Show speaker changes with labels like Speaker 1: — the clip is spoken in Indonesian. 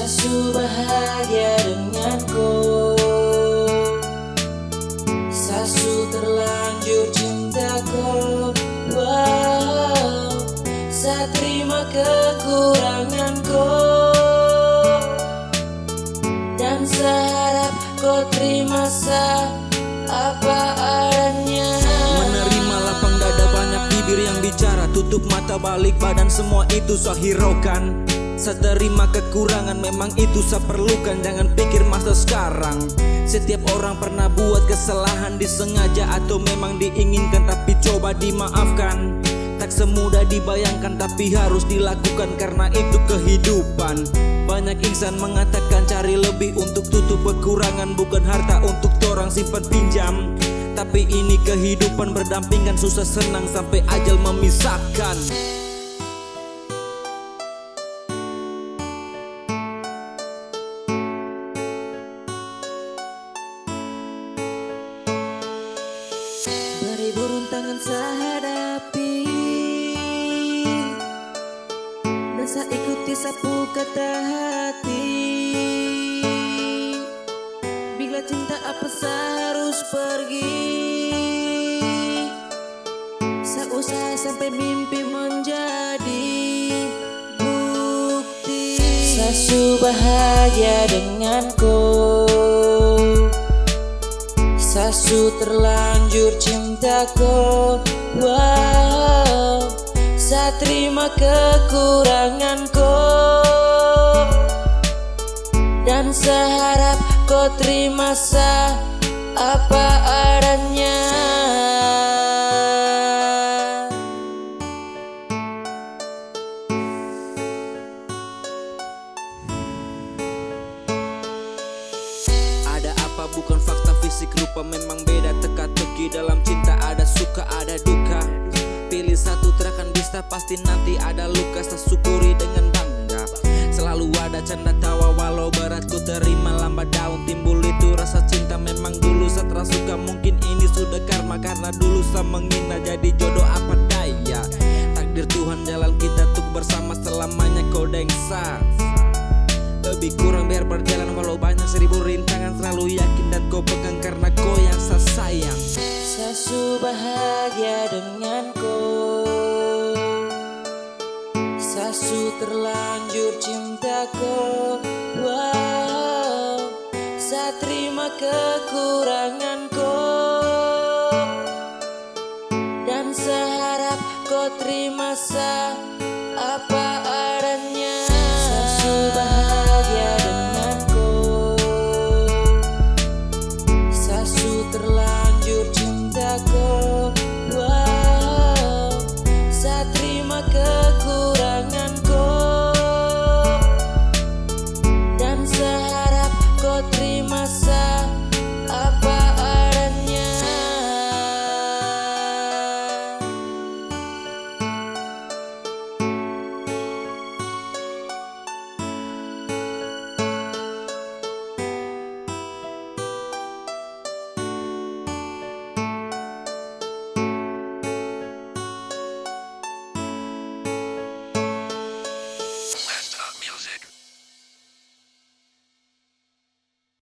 Speaker 1: Sasu bahagia denganku, Sasu terlanjur cintaku. Wow, saya terima kekuranganku, dan seharap kau terima apa adanya.
Speaker 2: Menerima lapang dada, banyak bibir yang bicara, tutup mata balik badan, semua itu saya hiraukan. Saya terima kekurangan, memang itu saya perlukan. Jangan pikir masa sekarang. Setiap orang pernah buat kesalahan, disengaja atau memang diinginkan, tapi coba dimaafkan. Tak semudah dibayangkan, tapi harus dilakukan karena itu kehidupan. Banyak insan mengatakan cari lebih untuk tutup kekurangan, bukan harta untuk orang simpan pinjam. Tapi ini kehidupan berdampingan, susah senang sampai ajal memisahkan.
Speaker 1: Beribu rintangan saya hadapi, dan saya ikuti sapu kata hati. Bila cinta apa saya harus pergi, saya usaha sampai mimpi menjadi bukti. Sasu bahagia denganku, Sasu terlanjur cintaku. Wow, saya terima kekuranganku, dan seharap kau terima apa adanya.
Speaker 2: Ada apa bukan fakta, fisik rupa memang beda. Teka-teki dalam cinta, ada suka ada duka. Pilih satu terakan bisa, pasti nanti ada luka. Saya syukuri dengan bangga, selalu ada canda tawa. Walau berat ku terima, lambat daun timbul itu rasa cinta. Memang dulu saya tersuka, mungkin ini sudah karma. Karena dulu saya menghina, jadi jodoh apa daya. Takdir Tuhan jalan kita tuh bersama selamanya, kau dengsa. Lebih kurang biar berjalan walau banyak 1000 rintangan. Selalu yakin dan kau pegang karena kau yang saya sayang.
Speaker 1: Sasu bahagia denganku, Sasu terlanjur cintaku. Wow, saya terima kekuranganku, dan seharap kau terima